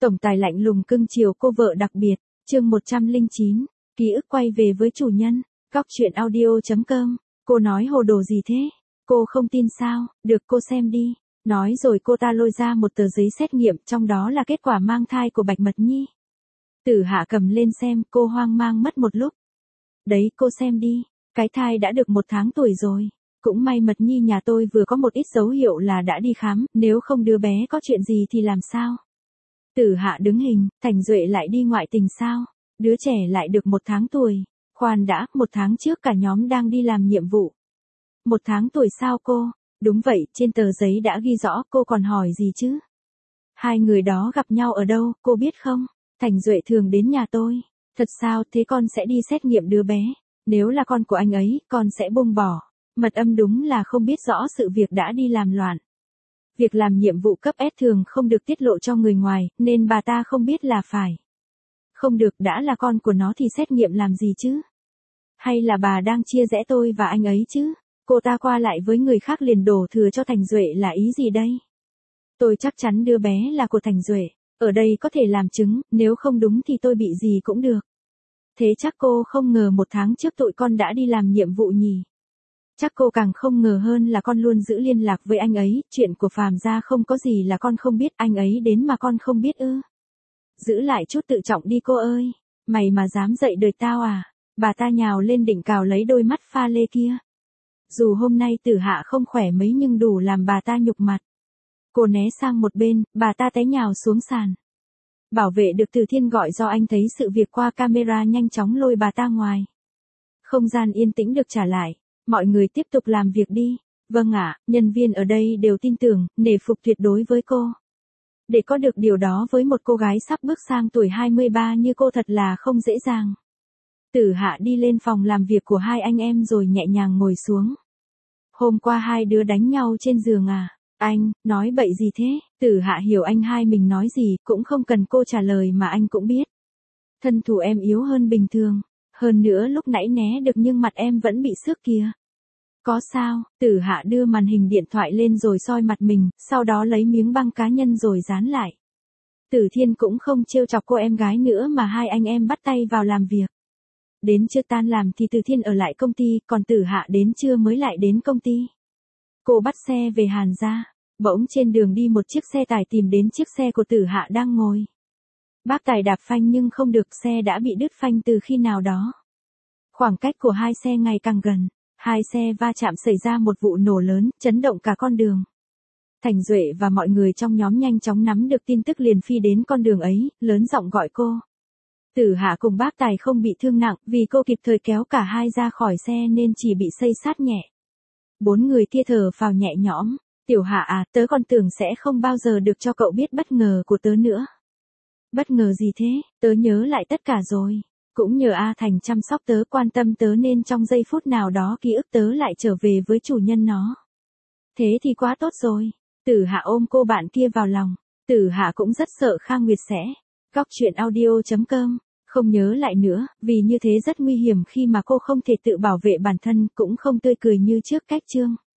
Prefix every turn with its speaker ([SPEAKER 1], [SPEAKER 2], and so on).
[SPEAKER 1] Tổng tài lạnh lùng cưng chiều cô vợ đặc biệt, chương 109, ký ức quay về với chủ nhân, góc truyện audio.com, cô nói hồ đồ gì thế? Cô không tin sao, được cô xem đi. Nói rồi cô ta lôi ra một tờ giấy xét nghiệm, trong đó là kết quả mang thai của Bạch Mật Nhi. Tử Hạ cầm lên xem, cô hoang mang mất một lúc. Đấy, cô xem đi, cái thai đã được 1 tháng tuổi rồi. Cũng may Mật Nhi nhà tôi vừa có một ít dấu hiệu là đã đi khám, nếu không đứa bé có chuyện gì thì làm sao? Tử Hạ đứng hình, Thành Duệ lại đi ngoại tình sao? Đứa trẻ lại được 1 tháng tuổi. Khoan đã, 1 tháng trước cả nhóm đang đi làm nhiệm vụ. 1 tháng tuổi sao cô? Đúng vậy, trên tờ giấy đã ghi rõ, cô còn hỏi gì chứ? Hai người đó gặp nhau ở đâu, cô biết không? Thành Duệ thường đến nhà tôi. Thật sao, thế con sẽ đi xét nghiệm đứa bé. Nếu là con của anh ấy, con sẽ buông bỏ. Mật Âm đúng là không biết rõ sự việc đã đi làm loạn. Việc làm nhiệm vụ cấp S thường không được tiết lộ cho người ngoài, nên bà ta không biết là phải. Không được, đã là con của nó thì xét nghiệm làm gì chứ? Hay là bà đang chia rẽ tôi và anh ấy chứ? Cô ta qua lại với người khác liền đổ thừa cho Thành Duệ là ý gì đây? Tôi chắc chắn đứa bé là của Thành Duệ. Ở đây có thể làm chứng, nếu không đúng thì tôi bị gì cũng được. Thế chắc cô không ngờ 1 tháng trước tụi con đã đi làm nhiệm vụ nhỉ? Chắc cô càng không ngờ hơn là con luôn giữ liên lạc với anh ấy, chuyện của Phàm gia không có gì là con không biết, anh ấy đến mà con không biết ư? Giữ lại chút tự trọng đi cô ơi, mày mà dám dậy đời tao à? Bà ta nhào lên định cào lấy đôi mắt pha lê kia. Dù hôm nay Tử Hạ không khỏe mấy nhưng đủ làm bà ta nhục mặt. Cô né sang một bên, bà ta té nhào xuống sàn. Bảo vệ được Từ Thiên gọi do anh thấy sự việc qua camera nhanh chóng lôi bà ta ngoài. Không gian yên tĩnh được trả lại. Mọi người tiếp tục làm việc đi. Vâng ạ, nhân viên ở đây đều tin tưởng, nể phục tuyệt đối với cô. Để có được điều đó với một cô gái sắp bước sang tuổi 23 như cô thật là không dễ dàng. Tử Hạ đi lên phòng làm việc của hai anh em rồi nhẹ nhàng ngồi xuống. Hôm qua hai đứa đánh nhau trên giường à? Anh, nói bậy gì thế? Tử Hạ hiểu anh hai mình nói gì, cũng không cần cô trả lời mà anh cũng biết. Thân thủ em yếu hơn bình thường. Hơn nữa lúc nãy né được nhưng mặt em vẫn bị xước kìa. Có sao? Tử Hạ đưa màn hình điện thoại lên rồi soi mặt mình, sau đó lấy miếng băng cá nhân rồi dán lại. Tử Thiên cũng không trêu chọc cô em gái nữa mà hai anh em bắt tay vào làm việc. Đến trưa tan làm thì Tử Thiên ở lại công ty, còn Tử Hạ đến trưa mới lại đến công ty. Cô bắt xe về Hàn gia. Bỗng trên đường đi một chiếc xe tải tìm đến chiếc xe của Tử Hạ đang ngồi. Bác tài đạp phanh nhưng không được, xe đã bị đứt phanh từ khi nào đó. Khoảng cách của hai xe ngày càng gần. Hai xe va chạm xảy ra một vụ nổ lớn, chấn động cả con đường. Thành Duệ và mọi người trong nhóm nhanh chóng nắm được tin tức liền phi đến con đường ấy, lớn giọng gọi cô. Tử Hạ cùng bác tài không bị thương nặng, vì cô kịp thời kéo cả hai ra khỏi xe nên chỉ bị xây xát nhẹ. 4 người kia thở phào nhẹ nhõm. Tiểu Hạ à, tớ còn tưởng sẽ không bao giờ được cho cậu biết bất ngờ của tớ nữa. Bất ngờ gì thế? Tớ nhớ lại tất cả rồi. Cũng nhờ A Thành chăm sóc tớ, quan tâm tớ nên trong giây phút nào đó ký ức tớ lại trở về với chủ nhân nó. Thế thì quá tốt rồi. Tử Hạ ôm cô bạn kia vào lòng. Tử Hạ cũng rất sợ Khang Nguyệt sẽ. Góc truyện audio.com. Không nhớ lại nữa, vì như thế rất nguy hiểm khi mà cô không thể tự bảo vệ bản thân, cũng không tươi cười như trước cách chương.